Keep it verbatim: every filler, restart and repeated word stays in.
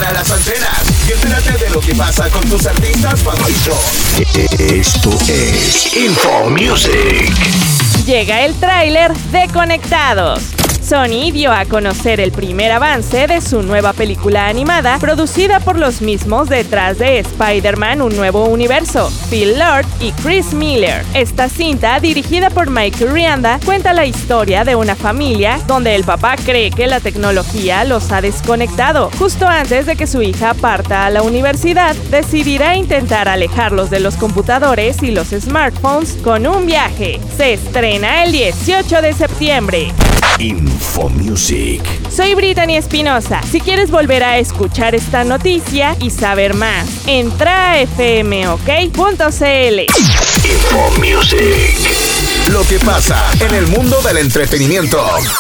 para las antenas y entérate de lo que pasa con tus artistas favoritos. Esto es Info Music. Llega el tráiler de Conectados. Sony dio a conocer el primer avance de su nueva película animada, producida por los mismos detrás de Spider-Man: Un Nuevo Universo, Phil Lord y Chris Miller. Esta cinta, dirigida por Mike Rianda, cuenta la historia de una familia donde el papá cree que la tecnología los ha desconectado. Justo antes de que su hija parta a la universidad, decidirá intentar alejarlos de los computadores y los smartphones con un viaje. Se estrena el dieciocho de septiembre. Info Music. Soy Brittany Espinosa. Si quieres volver a escuchar esta noticia y saber más, entra a f m o k punto c l. Info Music. Lo que pasa en el mundo del entretenimiento.